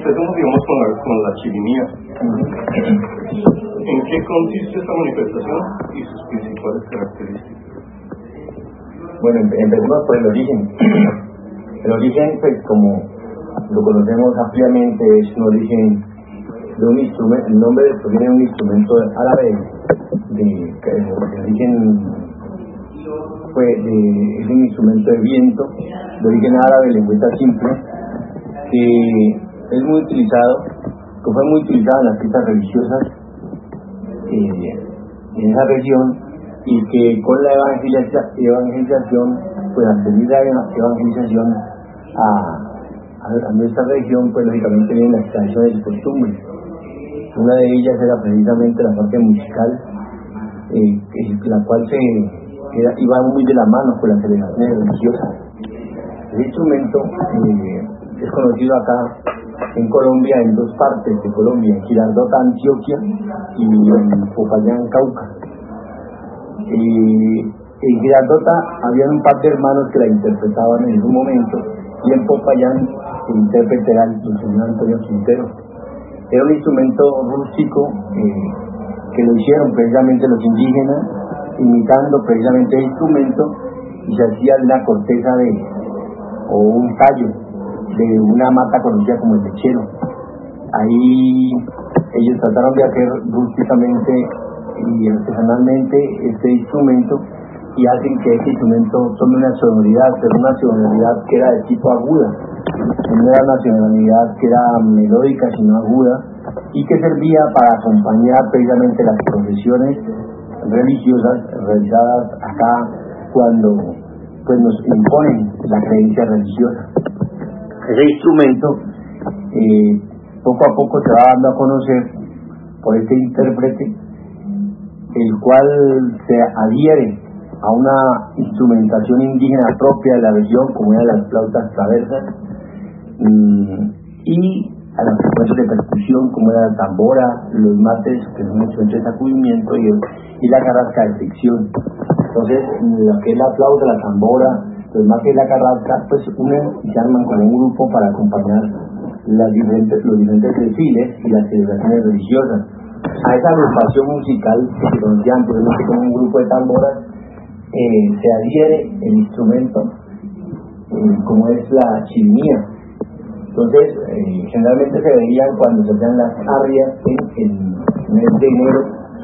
empecemos, digamos, con la chirimía. ¿En qué consiste esta manifestación y sus principales características? Bueno, empecemos por el origen. El origen, pues, como lo conocemos ampliamente, es un origen de un instrumento. El nombre proviene de un instrumento árabe de origen, es un instrumento de viento de origen árabe, lengüeta simple, que es muy utilizado, que fue muy utilizado en las fiestas religiosas en esa región, y que con la evangelización, pues al venir la evangelización a nuestra región, pues lógicamente vienen las tradiciones y costumbres. Una de ellas era precisamente la parte musical, la cual iba muy de la mano con las celebraciones religiosas. El instrumento es conocido acá en Colombia, en dos partes de Colombia, en Girardota, Antioquia, y en Popayán, Cauca. En Girardota había un par de hermanos que la interpretaban en un momento, y en Popayán el intérprete era el señor Antonio Quintero. Era un instrumento rústico que lo hicieron precisamente los indígenas, imitando precisamente el instrumento, y se hacía de una corteza o un tallo de una mata conocida como el lechero. Ahí ellos trataron de hacer rústicamente y artesanalmente este instrumento, y hacen que este instrumento tome una sonoridad, pero una sonoridad que era de tipo aguda, no era una sonoridad que era melódica sino aguda, y que servía para acompañar precisamente las procesiones religiosas realizadas acá cuando pues nos imponen la creencia religiosa. Ese instrumento poco a poco se va dando a conocer por este intérprete, el cual se adhiere a una instrumentación indígena propia de la región, como eran las flautas traversas, y a los instrumentos de percusión, como era la tambora, los mates, que son instrumentos de sacudimiento, y la carrasca de fricción. Entonces, lo que es la flauta, la tambora, los mates y la carrasca, pues unen y se arman como un grupo para acompañar los diferentes desfiles y las celebraciones religiosas. A esa agrupación musical que se conocía anteriormente como un grupo de tamboras, se adhiere el instrumento, como es la chirimía. Entonces, generalmente se veían cuando se hacían las arrias en el mes de enero,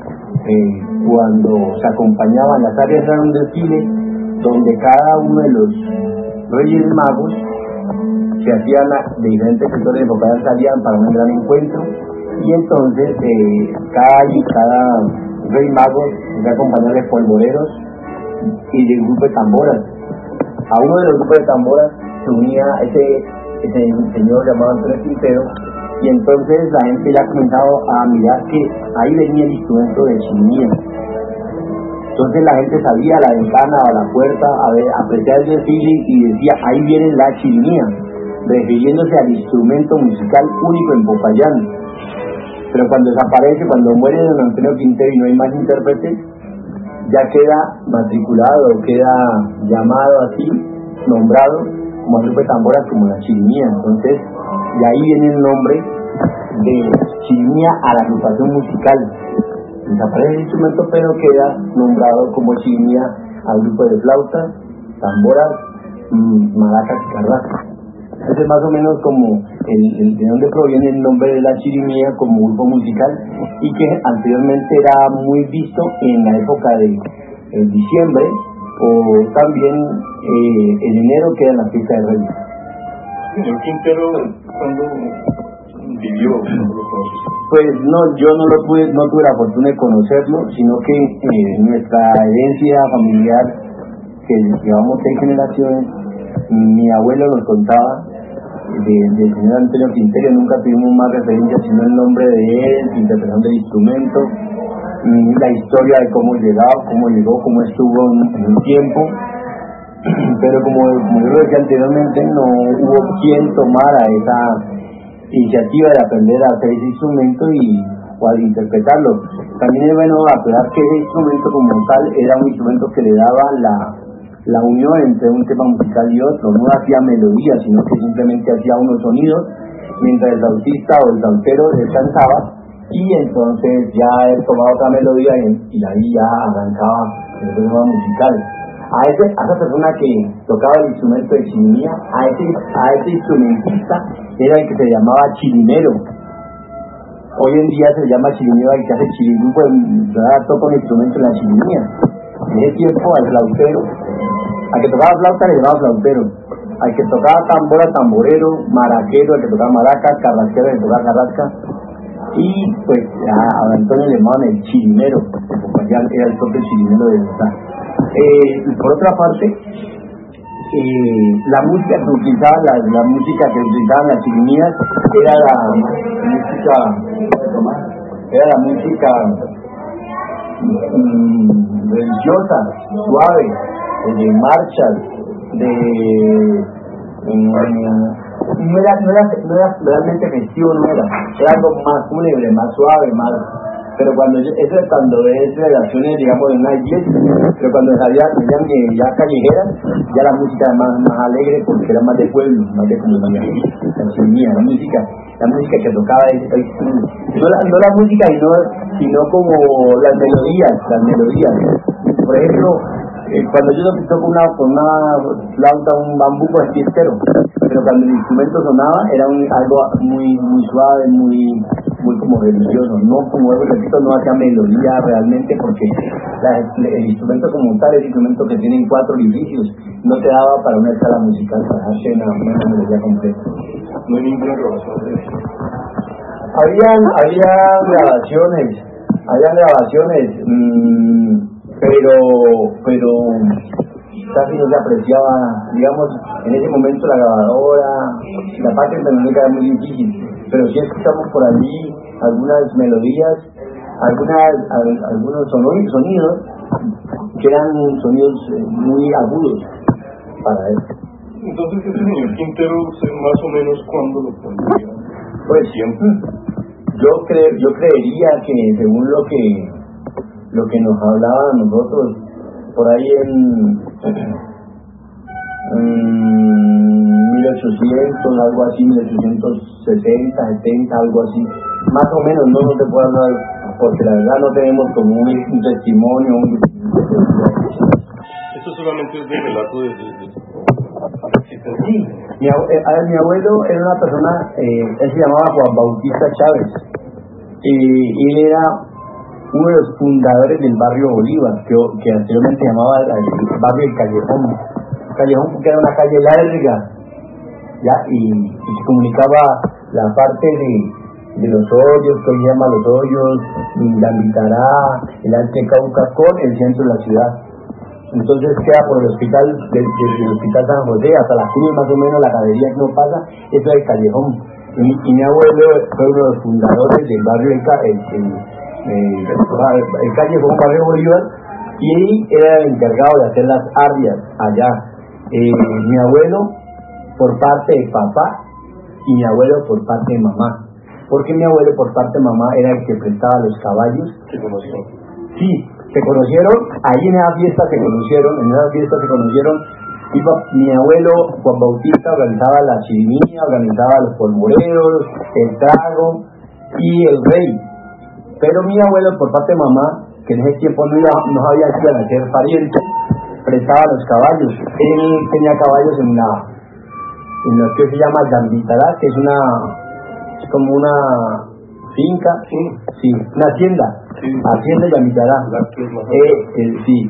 cuando se acompañaban. Las arrias eran un desfile donde cada uno de los reyes magos se hacían de diferentes sectores de Popayán, salían para un gran encuentro, y entonces cada rey mago se acompañaba de polvoreros y de un grupo de tamboras. A uno de los grupos de tamboras se unía ese señor llamado Antonio Quintero, y entonces la gente ya ha comenzado a mirar que ahí venía el instrumento de chirimía. Entonces la gente salía a la ventana o a la puerta a ver, a apreciar el desfile, y decía: ahí viene la chirimía, refiriéndose al instrumento musical único en Popayán. Pero cuando desaparece, cuando muere don Antonio Quintero y no hay más intérpretes, ya queda matriculado, queda llamado así, nombrado como grupo de tamboras, como la chirimía. Entonces, de ahí viene el nombre de chirimía a la agrupación musical. Desaparece el instrumento, pero queda nombrado como chirimía al grupo de flautas, tamboras, maracas y carrascas. Ese es más o menos como de donde proviene el nombre de la chirimía como grupo musical, y que anteriormente era muy visto en la época de diciembre, o también en enero, que era la fiesta de Reyes. Señor Quintero, ¿cuándo vivió? Pues no, yo no tuve la fortuna de conocerlo, sino que nuestra herencia familiar, que llevamos 6 generaciones, mi abuelo nos contaba del señor Antonio Quintero. Nunca tuvimos más referencia sino el nombre de él, su interpretación del instrumento, la historia de cómo llegó, cómo estuvo en un tiempo. Pero como yo lo decía anteriormente, no hubo quien tomara esa iniciativa de aprender a hacer ese instrumento o a interpretarlo. También es bueno aclarar que ese instrumento como tal era un instrumento que le daba la unión entre un tema musical y otro. No hacía melodía, sino que simplemente hacía unos sonidos mientras el flautista o el flautero descansaba, y entonces ya él tomaba otra melodía y ahí ya arrancaba el tema musical. A esa persona que tocaba el instrumento de chirimía, a ese instrumentista era el que se llamaba chirimero. Hoy en día se llama chirimero al que hace chirimía, pues toca un instrumento en la chirimía. En ese tiempo al flautero, al que tocaba flauta le llamaba flautero, al que tocaba tambora, tamborero, maraquero, al que tocaba maraca, carrasquero, al que tocaba carrasca, y pues a Antonio le llamaban el chirimero, porque ya era el propio chirimero de verdad. Por otra parte, la música que utilizaban las chirimías era la música religiosa, suave, de marchas, no era realmente festivo, era algo más fúnebre, más suave, más. Pero cuando eso es cuando es relaciones, digamos, en una iglesia, pero cuando salían ya callejeras, ya la música era más alegre porque era más de pueblo, más de comunidad. La música que tocaba no la música sino como las melodías. Por ejemplo, cuando yo toco con una flauta, un bambuco es fiestero, pero cuando el instrumento sonaba era algo muy suave, muy como religioso, no como repito, no hacía melodía realmente, porque el instrumento como tal es un instrumento que tiene 4 orificios, no te daba para una escala musical para hacer una melodía completa. No hay ninguna grabación de eso. Había grabaciones, pero casi no se apreciaba, digamos, en ese momento la grabadora, la parte tecnológica era muy difícil, pero sí escuchamos por allí algunas melodías, algunos sonidos que eran sonidos muy agudos para él. Entonces ese señor Quintero, más o menos, ¿cuándo lo pondría? Pues siempre. Yo creería que según lo que nos hablaba a nosotros por ahí en 1800, algo así, 1860, 70, algo así, más o menos. No te puedo hablar porque la verdad no tenemos como un testimonio. Esto solamente es de relato de sí. Mi abuelo era una persona, él se llamaba Juan Bautista Chávez, y él era uno de los fundadores del barrio Bolívar, que anteriormente se llamaba el barrio del Callejón porque era una calle larga, ¿ya? Y se comunicaba la parte de los hoyos, que hoy se llama Los Hoyos, la Mitará, el Arte Cauca, con el centro de la ciudad. Entonces queda por el hospital, desde el hospital San José hasta la Cruz, más o menos, la galería que no pasa, eso es el Callejón. Y mi abuelo fue uno de los fundadores del barrio el Callejón, barrio Bolívar, y era el encargado de hacer las arrias allá. Mi abuelo por parte de papá y mi abuelo por parte de mamá, porque mi abuelo por parte de mamá era el que prestaba los caballos. ¿Se conoció? Sí, se conocieron, ahí en esas fiestas se conocieron, y mi abuelo Juan Bautista organizaba la chirimía, organizaba los polvoreros, el trago y el rey. Pero mi abuelo por parte de mamá, que en ese tiempo no había sido a ser pariente, prestaba los caballos. Él tenía caballos en lo que se llama Zambitará, que es como una finca, sí, una hacienda, hacienda Zambitará. Sí.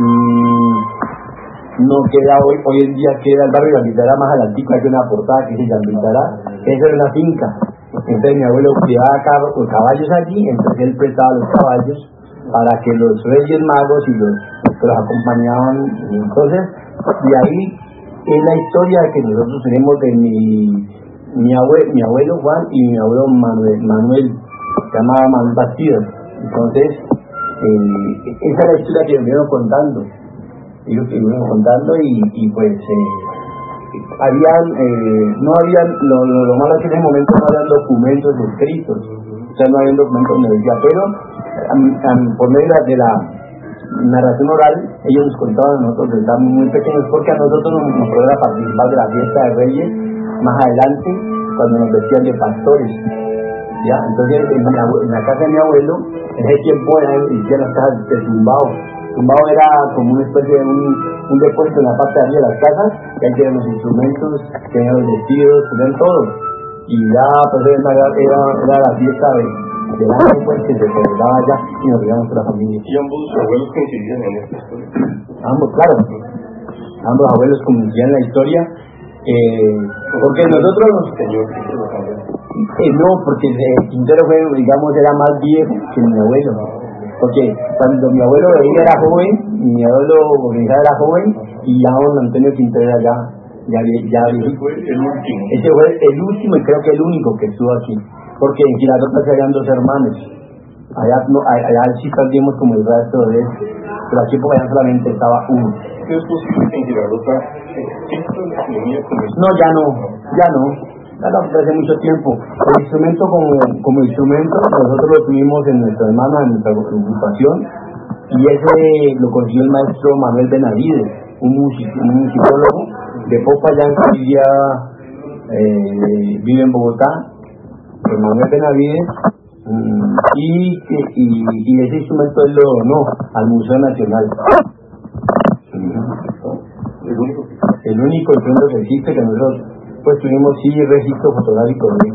No queda hoy en día queda el barrio de Zambitará más adelantico, hay una portada que dice Zambitará, esa era una finca. Entonces mi abuelo cuidaba los caballos allí, entonces él prestaba los caballos para que los reyes magos y los acompañaban. Entonces, de ahí es la historia que nosotros tenemos de mi abuelo Juan y mi abuelo Manuel, se llamaba Manuel Bastidas. Entonces, esa es la historia que nos vieron contando. Ellos estuvieron contando y pues no habían, lo malo es que en ese momento no habían documentos escritos, o sea, no habían documentos donde decía, pero por medio de la narración oral, ellos nos contaban a nosotros desde muy pequeños, porque a nosotros nos podía participar de la fiesta de Reyes más adelante, cuando nos vestían de pastores. Ya, entonces en la casa de mi abuelo, en ese tiempo hicieron las casas de tumbado. Tumbado era como una especie de un depósito en la parte de arriba de las casas, y ahí tenían los instrumentos, tenían los vestidos, tenían todo. Y ya, pues era la fiesta del año, pues, que se celebraba allá y nos veíamos con la familia. ¿Y ambos abuelos coincidían en esta historia? Ambos, claro. Ambos abuelos coincidían en la historia. Porque nosotros no, porque Quintero fue, digamos, era más viejo que mi abuelo, porque cuando mi abuelo era joven, mi abuelo era joven, y ya don Antonio Quintero era ya ese fue el último. Ese fue el último y creo que el único que estuvo aquí, porque en Girardota se habían dos hermanos, allá sí perdimos como el resto de eso, pero aquí por allá solamente estaba uno. ¿Es posible que en Girardota exista la chirimía como esto? No, ya no, hace mucho tiempo. El instrumento como instrumento nosotros lo tuvimos en nuestra hermana, en nuestra agrupación, y ese lo consiguió el maestro Manuel Benavides, un musicólogo de Popayán que vive en Bogotá, el Manuel Benavides, y ese instrumento él lo donó al Museo Nacional. El único instrumento que existe, que nosotros pues tuvimos registro fotográfico de él.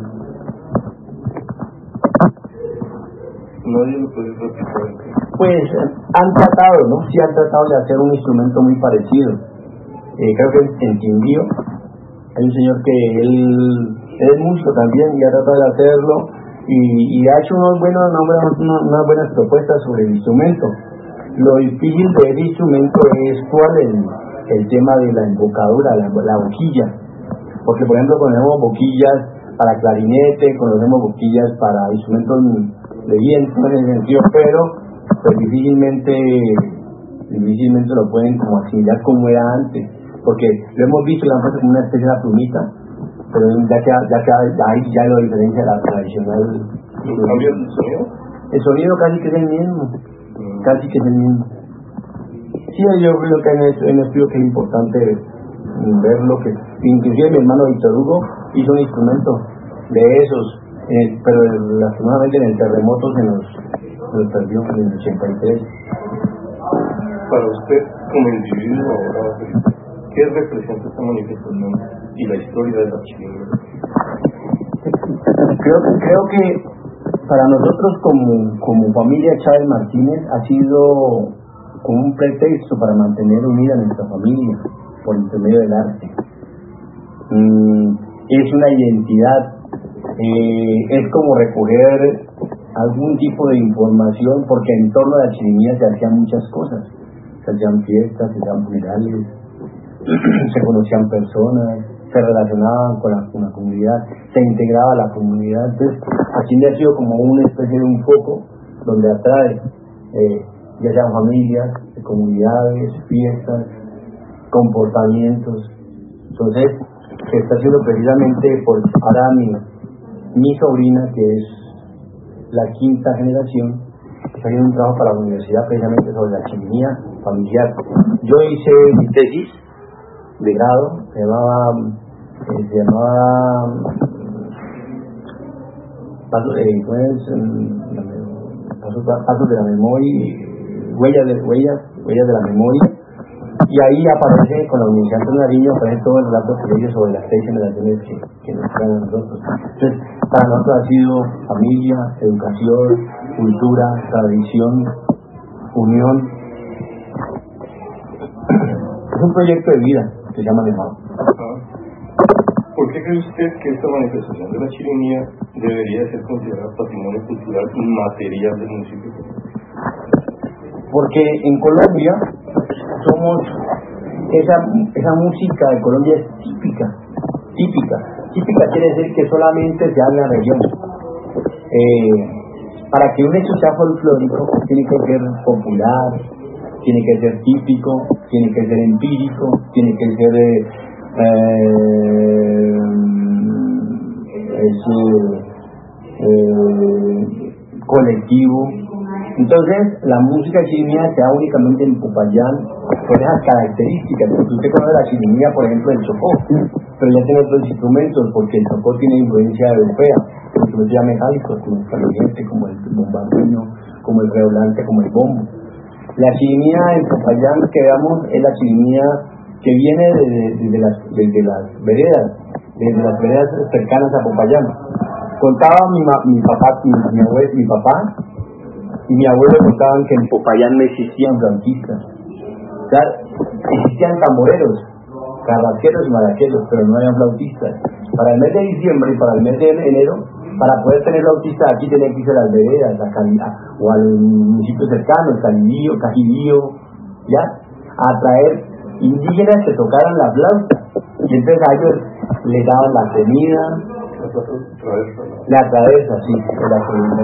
Nadie lo puede replicar. Pues han tratado, ¿no? Sí han tratado de hacer un instrumento muy parecido. Creo que en Quindío hay un señor que él es músico también y ha tratado de hacerlo y ha hecho unas buenas propuestas sobre el instrumento. Lo difícil de ese instrumento es el tema de la embocadura, la boquilla, porque por ejemplo conocemos boquillas para clarinete, conocemos boquillas para instrumentos de viento en ese sentido, pero pues difícilmente lo pueden como asimilar como era antes, porque lo hemos visto que han puesto como una especie de plumita, pero ya lo diferencia la tradicional. ¿Cambia el sonido? El sonido casi que es el mismo. Sí, yo creo que en estudio que es importante ver lo que, inclusive mi hermano Víctor Hugo hizo un instrumento de esos, pero lastimosamente en el terremoto se nos perdió en el 83. Para usted, como individuo ahora, ¿qué representa esta manifestación y la historia de la chirimía? Creo que para nosotros como familia Chávez Martínez ha sido como un pretexto para mantener unida nuestra familia por intermedio del arte. Es una identidad, es como recoger algún tipo de información, porque en torno a la chirimía se hacían muchas cosas, se hacían fiestas, se hacían funerales, se conocían personas, se relacionaban con la comunidad, se integraba a la comunidad. Entonces aquí ha sido como una especie de un foco donde atrae ya sean familias, comunidades, fiestas, comportamientos. Entonces está haciendo precisamente por ahora mi sobrina, que es la quinta generación, está haciendo un trabajo para la universidad precisamente sobre la chirimía familiar. Yo hice mi tesis de grado, se llamaba Pasos de la Memoria, huellas de la memoria, y ahí aparece con la Universidad de Nariño, aparece todo el relato que ellos sobre las 6 generaciones que nos traen a nosotros. Entonces, para nosotros ha sido familia, educación, cultura, tradición, unión. Es un proyecto de vida que se llama Nemao. ¿Por qué cree usted que esta manifestación de la chirimía debería ser considerada patrimonio cultural inmaterial del municipio? Porque en Colombia somos esa música de Colombia es típica quiere decir que solamente se habla en la región. Para que un hecho sea folclórico tiene que ser popular, tiene que ser típico, tiene que ser empírico, tiene que ser colectivo. Entonces la música chirimía se da únicamente en Popayán con esas características. Porque usted conoce la chirimía, por ejemplo, en Chocó, pero ya tiene otros instrumentos, porque el tocó tiene influencia europea, instrumentos ya metálicos, como el caliente, como el bombardino, como el redoblante, como el bombo. La chirimía en Popayán que veamos es la chirimía que viene desde las veredas cercanas a Popayán. Contaba mi papá y mi abuelo contaban que en Popayán no existían flautistas. O sea, existían tamboreros, carrasqueros y maraqueros, pero no habían flautistas. Para el mes de diciembre y para el mes de enero, para poder tener flautistas aquí tenía que irse a las veredas, o al municipio cercano, Calibío, Cajibío, ya, a traer indígenas que tocaran la flauta. Y entonces a ellos les daban la comida, la travesa, sí, la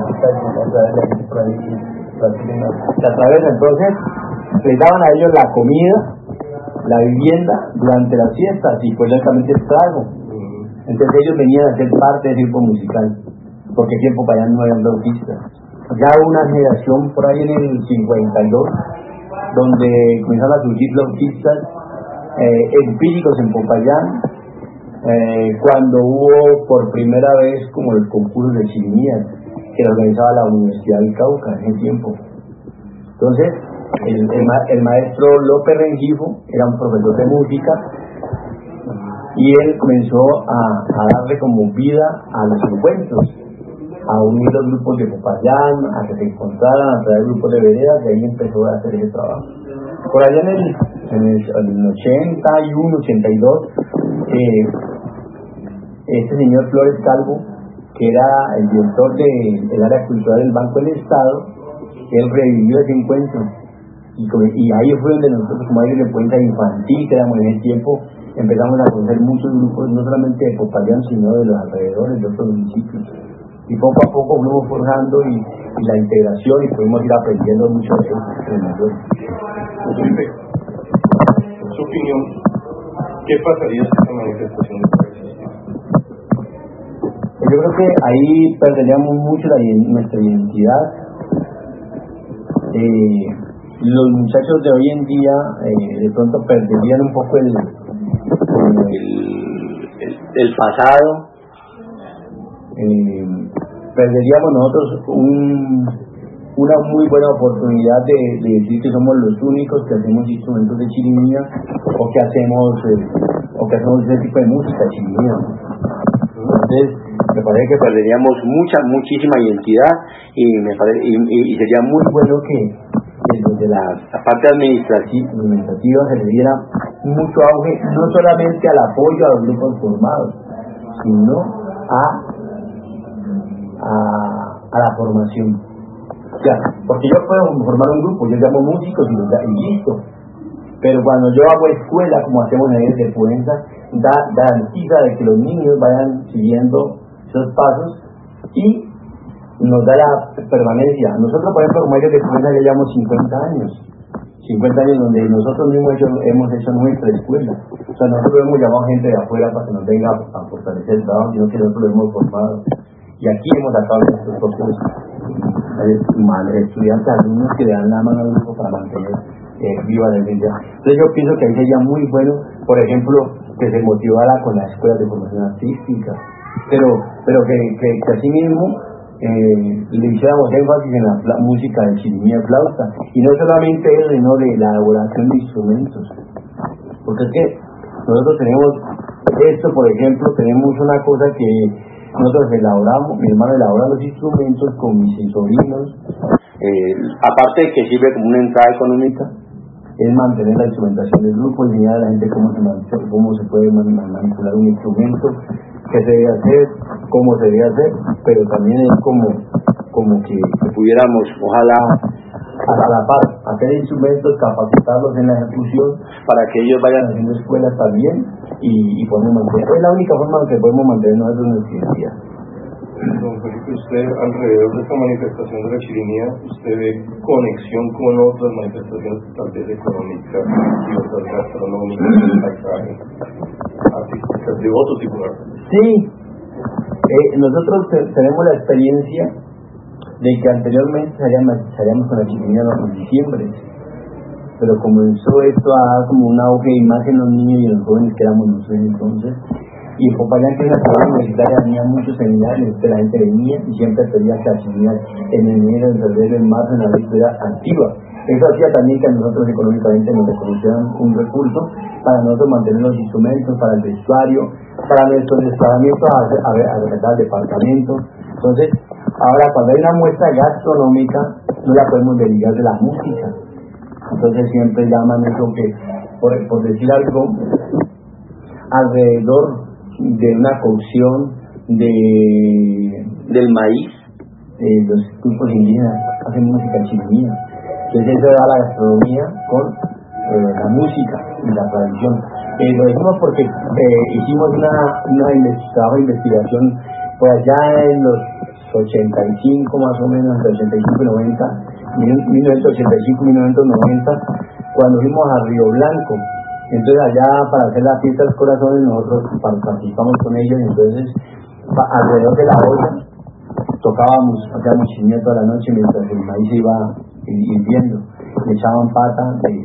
travesa, entonces les daban a ellos la comida, la vivienda durante las fiestas y pues lógicamente el trago. Entonces ellos venían a ser parte del grupo musical, porque aquí en Popayán no habían flautistas. Ya hubo una generación por ahí en el 52 donde comenzaron a surgir flautistas empíricos en Popayán, cuando hubo por primera vez como el concurso de chirimías que lo organizaba la Universidad del Cauca en ese tiempo. Entonces el maestro López Rengifo era un profesor de música y él comenzó a darle como vida a los encuentros, a unir los grupos de Popayán, a que se encontraran, a traer grupos de veredas, y ahí empezó a hacer ese trabajo. Por allá en el 81, 82, este señor Flores Calvo, que era el director del área cultural del Banco del Estado, él revivió ese encuentro. Y ahí fue donde nosotros, como aire de cuenta infantil, que éramos en ese tiempo, empezamos a conocer muchos grupos, no solamente de Popayán, sino de los alrededores, de otros municipios. Y poco a poco fuimos forjando y la integración, y pudimos ir aprendiendo mucho de eso. En su opinión, ¿qué pasaría si esta manifestación no existiera? Yo creo que ahí perderíamos mucho nuestra identidad. Los muchachos de hoy en día de pronto perderían un poco el pasado. Perderíamos nosotros una muy buena oportunidad de decir que somos los únicos que hacemos instrumentos de chirimía o que hacemos ese tipo de música chirimía. Entonces me parece que perderíamos muchísima identidad y sería muy bueno que desde la parte administrativa se le diera mucho auge, no solamente al apoyo a los grupos formados, sino a la formación. O sea, porque yo puedo formar un grupo, yo llamo músicos y listo, pero cuando yo hago escuela, como hacemos en el de Puenza, garantiza de que los niños vayan siguiendo esos pasos y nos da la permanencia. Nosotros, por ejemplo, como ellos de Puenza, ya llevamos 50 años donde nosotros mismos hemos hecho nuestra escuela. O sea, nosotros hemos llamado gente de afuera para que nos venga a fortalecer el trabajo, sino que nosotros lo hemos formado. Y aquí hemos sacado nuestros propios estudiantes, alumnos que le dan la mano al grupo para mantener viva la identidad. Entonces yo pienso que ahí sería muy bueno, por ejemplo, que se motivara con las escuelas de formación artística, pero que así mismo le hiciéramos énfasis en la música de chirimía y flauta, y no solamente eso, sino de la elaboración de instrumentos, porque es que nosotros tenemos esto, por ejemplo, tenemos una cosa que nosotros elaboramos, mi hermano elabora los instrumentos con mis sobrinos, aparte de que sirve como una entrada económica, es mantener la instrumentación del grupo, enseñar a la gente cómo se puede manipular un instrumento, qué se debe hacer, cómo se debe hacer, pero también es como que pudiéramos, ojalá, a la par, hacer instrumentos, capacitarlos en la ejecución para que ellos vayan haciendo escuelas también y podemos mantener. Es la única forma en que podemos mantener nosotros nuestra identidad. Don Felipe, usted alrededor de esta manifestación de la chirimía, ¿usted ve conexión con otras manifestaciones tal vez económicas y otras gastronómicas, de paisaje, artísticas, de otro tipo de arte? Sí, nosotros tenemos la experiencia de que anteriormente salíamos con la chirimía en diciembre, pero comenzó esto a dar como un auge y más en los niños y en los jóvenes que éramos nosotros entonces, y en Popayán, que es la ciudad universitaria, había muchos seminarios, que la gente venía y siempre pedía que la chimenea en enero, en febrero, en marzo, en abril estuviera activa. Eso hacía también que a nosotros económicamente nos reconocieran un recurso para nosotros mantener los instrumentos, para el vestuario, para nuestros desplazamientos a rescatar departamentos. Entonces, ahora cuando hay una muestra gastronómica, no la podemos derivar de la música. Entonces siempre llaman eso que, por decir algo, alrededor de una cocción del maíz, los grupos indígenas hacen música chimenea. Entonces eso da la gastronomía con la música y la tradición. Lo decimos porque hicimos trabajo de investigación por allá en los 85 más o menos, entre 85 y 90, 1985 y 1990, cuando fuimos a Río Blanco. Entonces allá para hacer la fiesta de los corazones nosotros participamos con ellos, y entonces alrededor de la olla tocábamos, hacíamos chimenea toda la noche mientras el maíz iba hirviendo, le echaban pata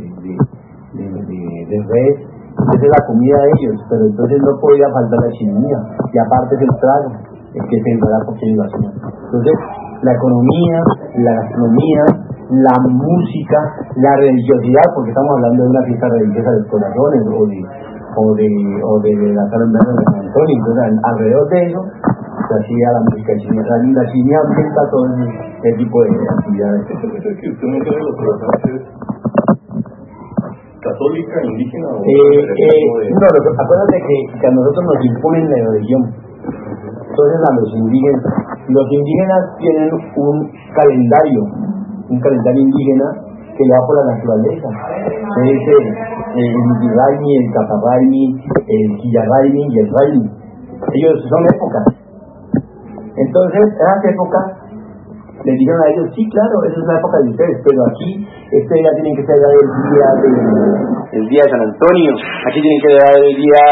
de res. Esa es la comida de ellos, pero entonces no podía faltar la chimenea, y aparte es el trago, es que se iba porque ellos lo hacían. Entonces la economía, la gastronomía, la música, la religiosidad, porque estamos hablando de una fiesta religiosa de los corazones o de la Sala de San Antonio. Entonces alrededor de eso se hacía la música chimenea, la chimenea ambienta todo ese tipo de actividades. ¿Eso es que usted menciona los corazones católica, indígena o no, acuérdate que a nosotros nos imponen la religión. Entonces a los indígenas tienen un calendario indígena que le va por la naturaleza. Es el Inti-Raymi, el Caparraymi, el Quillarraymi y el Raymi. Ellos son épocas. Entonces esas épocas les dijeron a ellos, sí, claro, esa es la época de ustedes, pero aquí este día tienen que ser el día de San Antonio, aquí tienen que dar el día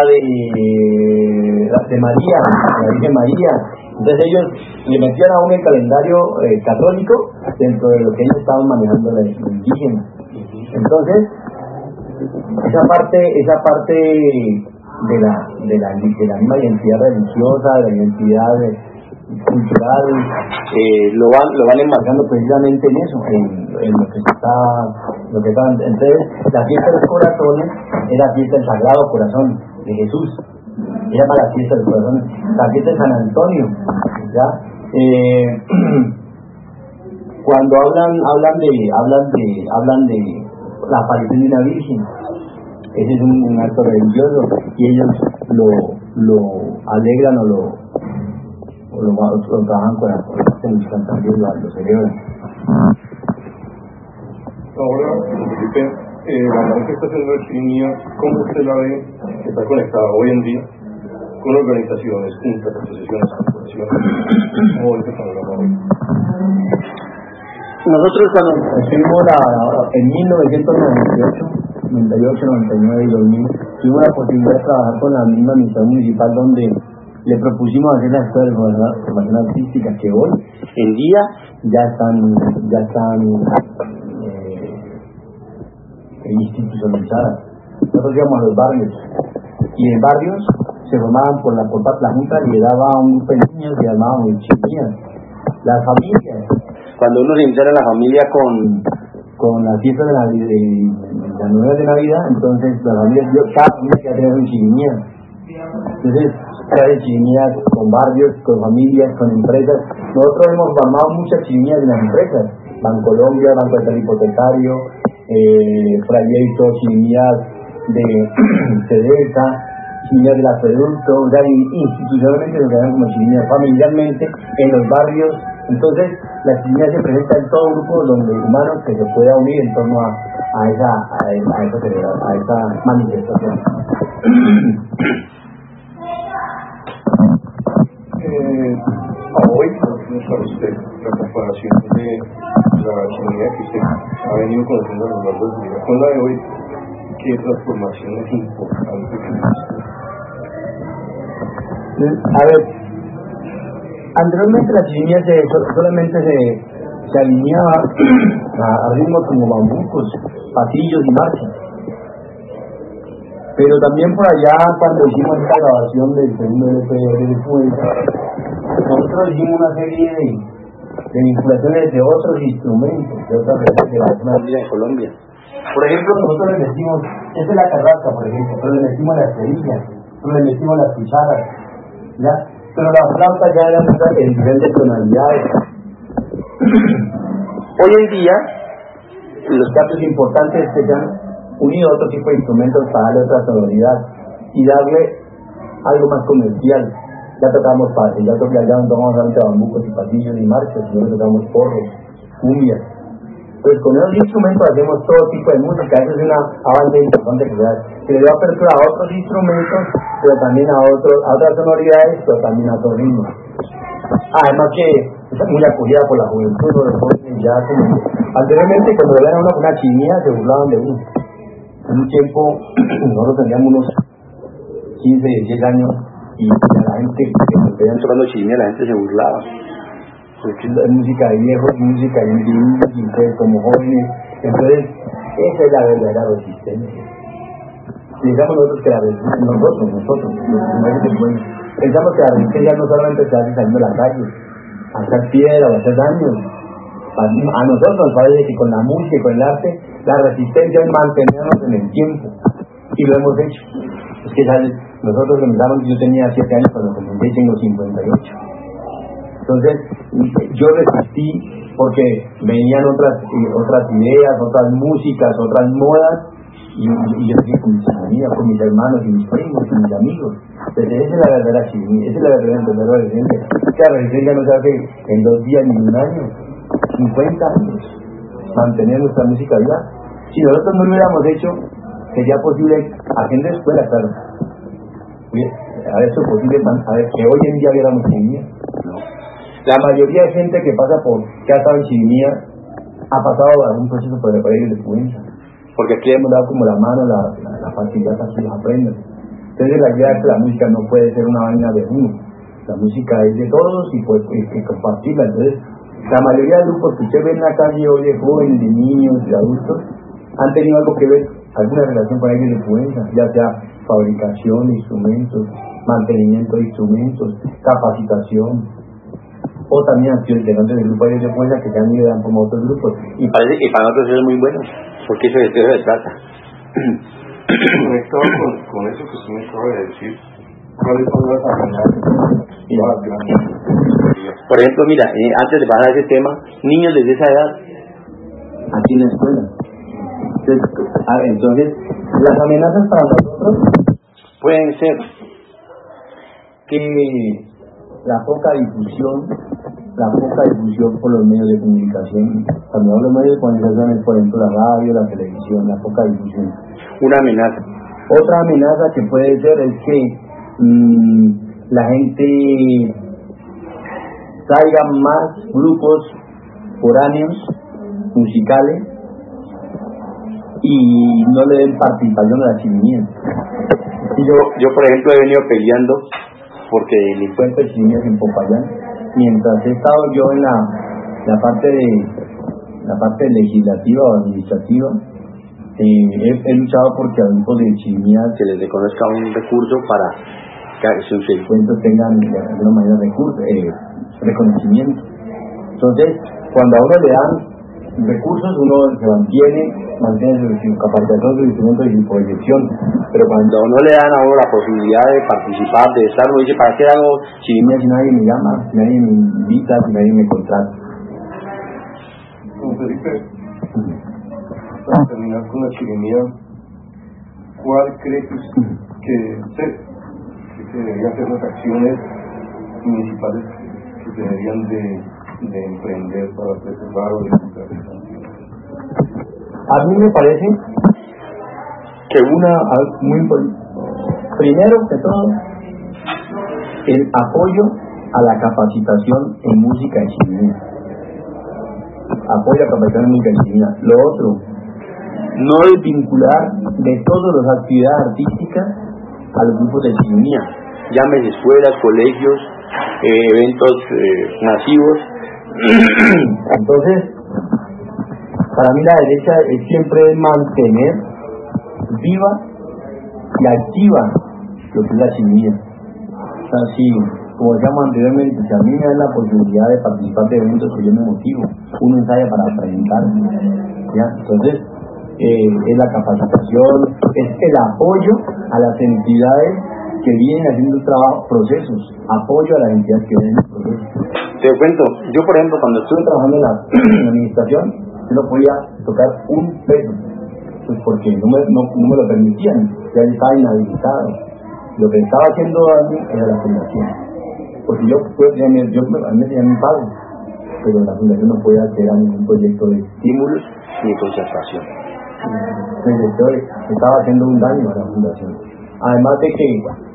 de María, la Virgen María. Entonces ellos le metían aún el calendario católico dentro de lo que ellos estaban manejando la indígena. Entonces esa parte de la misma identidad religiosa, de la identidad cultural, lo van enmarcando precisamente en eso, en lo que está. Entonces la fiesta de los corazones es la fiesta del Sagrado Corazón de Jesús, se llama la fiesta de los corazones, la fiesta de San Antonio, ¿ya? Cuando hablan de la aparición de una virgen, ese es un acto religioso, y ellos lo alegran o lo trabajan con lo celebran. Ahora, Felipe, la manifestación de la chimenea, ¿cómo usted la ve? Está conectada hoy en día con organizaciones, juntas, asociaciones, corporaciones. ¿Cómo ve ese panorama hoy? Nosotros cuando estuvimos en 1998, 99 y 2000, tuvimos la posibilidad de trabajar con la misma administración municipal, donde le propusimos hacer las escuelas de formación artística que hoy en día ya están institucionalizadas. Nosotros íbamos a los barrios, y en barrios se formaban por la Junta, lideraba a un grupo de niños que llamaban chimeneas. Las familias, cuando uno se inicia en la familia con la fiesta de las nuevas de Navidad, entonces cada familia ya tenía su chimenea. Entonces cada chimenea con barrios, con familias, con empresas. Nosotros hemos formado muchas chimeneas de las empresas, Bancolombia, Banco Estatal Hipotecario, Proyecto, chimeneas de Cedesa, chimeneas del acueducto, institucionalmente se quedan como chimeneas, familiarmente en los barrios. Entonces la chimenea se presenta en todo grupo donde humanos que se pueda unir en torno a esa manifestación. Hoy, para usted, la comparación de la chimenea que usted ha venido conociendo a lo largo de su vida con la de hoy, ¿qué transformación es importante que A ver, anteriormente la chimenea solamente se alineaba a ritmos como bambucos, pasillos y marchas. Pero también por allá, cuando hicimos esta grabación del segundo LP de Fuerza, nosotros hicimos una serie de vinculaciones de otros instrumentos, de otras regiones de la zona de Colombia. Por ejemplo, nosotros le metimos, esta es la carrasca, por ejemplo, pero le metimos las cerillas, pero le metimos las cucharas, ¿ya? Pero las flautas ya eran en diferentes tonalidades. Hoy en día, los cambios importantes es que se han unido otro tipo de instrumentos para darle otra sonoridad y darle algo más comercial. Ya tocamos pases, ya tocamos ahorita bambucos y pasillos y marchas, y luego tocamos porros, cumbias. Pues con esos instrumentos hacemos todo tipo de música. Eso es una avance importante que le dio apertura a otros instrumentos, pero también a otras sonoridades, pero también a otros ritmos. Además que es muy acogida por la juventud, los jóvenes ya como... Anteriormente cuando veían a una chimenea se burlaban de uno. En un tiempo nosotros teníamos unos 15, 16 años y la gente que nos veían tocando chimenea, la gente se burlaba. Porque es música de viejos, música de individuos, y ustedes como jóvenes. Entonces, esa es la verdadera resistencia. Pensamos nosotros que la resistencia, pensamos que la resistencia no solamente se hace saliendo a la calle, a hacer piedra o a hacer daños. A nosotros nos parece que con la música y con el arte, la resistencia es mantenernos en el tiempo. Y lo hemos hecho. Es que, ¿sabes? Nosotros comenzamos, yo tenía 7 años cuando comencé, tengo 58. Entonces, yo resistí porque venían otras ideas, otras músicas, otras modas, y yo seguí con mi familia, con mis hermanos y mis primos y mis amigos. Entonces, esa es la verdadera chimenea, esa es la verdadera resistencia. Que la resistencia no se hace en 2 días ni en un año, 50 años, mantener nuestra música viva. Si nosotros no lo hubiéramos hecho, sería posible haciendo escuelas, claro. A ver, eso es posible, a ver, que hoy en día hubiéramos chimenea. La mayoría de gente que ha estado en chimenea ha pasado algún proceso por el país de influencia, porque aquí hemos dado como la mano, la facilidad para que los aprendan. Entonces la idea es que la música no puede ser una vaina de uno, la música es de todos y pues compartirla. Entonces la mayoría de grupos que usted ve en la calle hoy, de jóvenes, de niños, de adultos, han tenido algo que ver, alguna relación con ellos de influencia, ya sea fabricación de instrumentos, mantenimiento de instrumentos, capacitación, o también acciones de grupos de fuerza que se han ido dando como otros grupos. Y parece que para nosotros es muy bueno, porque eso es de trata. Conectado con eso que usted me acaba de decir, ¿cuáles son las amenazas más grandes? Por ejemplo, mira, antes de pasar a ese tema, niños desde esa edad, aquí en la escuela. Entonces, las amenazas para nosotros pueden ser que la poca difusión por los medios de comunicación. Cuando hablo de medios de comunicación es, por ejemplo, la radio, la televisión, la poca difusión. Una amenaza. Otra amenaza que puede ser es que la gente traiga más grupos foráneos, musicales, y no le den participación a la chimenea. Yo por ejemplo he venido peleando porque el encuentro de chimeneas en Popayán, mientras he estado yo en la parte legislativa o administrativa, he luchado porque a grupos de chimeneas se les reconozca un recurso para que sus encuentros tengan de alguna manera reconocimiento. Entonces, cuando a uno le dan recursos, uno se mantiene su capacitación, su instrumento y su proyección, pero cuando no le dan a uno la posibilidad de participar, de estar, uno dice, ¿para qué hago chimenea si nadie me llama, si nadie me invita, si nadie me contrata? Don Felipe, para terminar con la chimenea, ¿cuál cree que deberían ser las acciones municipales que se deberían de emprender para preservar o disfrutar de esta acción? A mí me parece que muy importante, primero que todo, el apoyo a la capacitación en música y chimenea. Apoyo a la capacitación en música y chimenea. Lo otro, no desvincular de todas las actividades artísticas a los grupos de chimenea, llámese escuelas, colegios, eventos masivos. Entonces, para mí la derecha es siempre mantener viva y activa lo que es la chirimía. O sea, si, como decíamos anteriormente, si a mí me dan la posibilidad de participar de eventos que yo me motivo, uno ensaya para presentar, ¿ya? Entonces, es la capacitación, es el apoyo a las entidades que vienen haciendo procesos, apoyo a las entidades que vienen haciendo procesos. Te cuento, yo por ejemplo cuando estuve trabajando en la administración, yo no podía tocar un peso, pues porque no me lo permitían, ya estaba inhabilitado. Lo que estaba haciendo a mí era la fundación, porque yo a mí me tenía mi pago, pero la fundación no podía hacer ningún proyecto de estímulos ni de concertación. Entonces estaba haciendo un daño a la fundación, además de que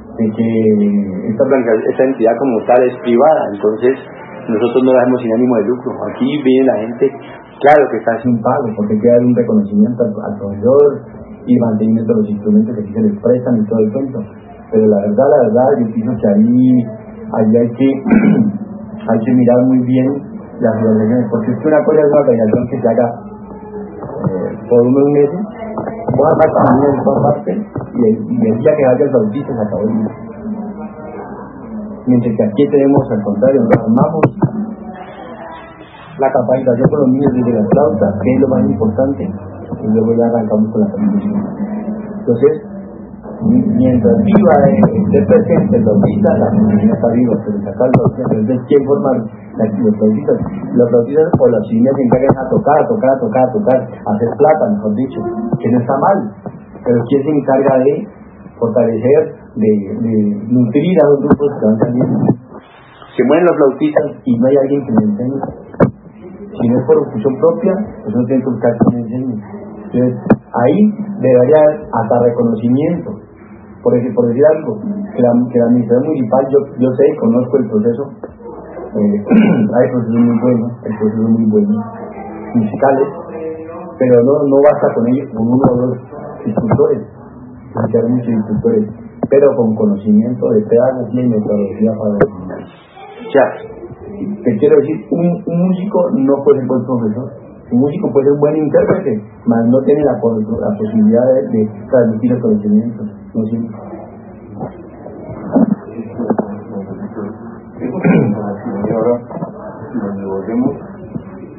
esta entidad como tal es privada, entonces nosotros no la hacemos sin ánimo de lucro. Aquí viene la gente, claro que está sin pago, porque hay que dar un reconocimiento al proveedor y mantenimiento de los instrumentos que aquí se les prestan y todo el cuento. Pero la verdad, yo pienso que ahí hay que mirar muy bien las organizaciones, porque es que una cosa es una organización que se haga por unos meses, voy a dar también en todas partes, y el día que vaya el bautista se acabó el día. Mientras que aquí tenemos, al contrario, nos armamos la capacitación con los niños desde la flauta, que es lo más importante, y luego ya arrancamos con la capacitación. Entonces, mientras viva esté presente el bautista, la comunidad está viva, pero sacar el bautista, entonces ¿quién forma los bautistas? Los bautistas o las chimeneas se encargan a tocar, a hacer plata, mejor dicho, que no está mal, pero ¿quién se encarga de fortalecer, de nutrir a los grupos que van saliendo? Se mueren los flautistas y no hay alguien que les enseñe. Si no es por opción propia, pues no tienen que buscar quien les enseñe. Entonces, ahí debería haber hasta reconocimiento. Por decir algo, que la administración municipal, yo sé y conozco el proceso, hay procesos muy buenos, musicales, pero no basta con ellos, con uno o dos instructores, hay que haber muchos instructores, pero con conocimiento de pedagogía y metodología para los niños. O sea, te quiero decir, un músico no puede ser buen profesor. Un músico puede ser un buen intérprete, mas no tiene la posibilidad de transmitir los conocimientos. No siempre. Y ahora, si nos devolvemos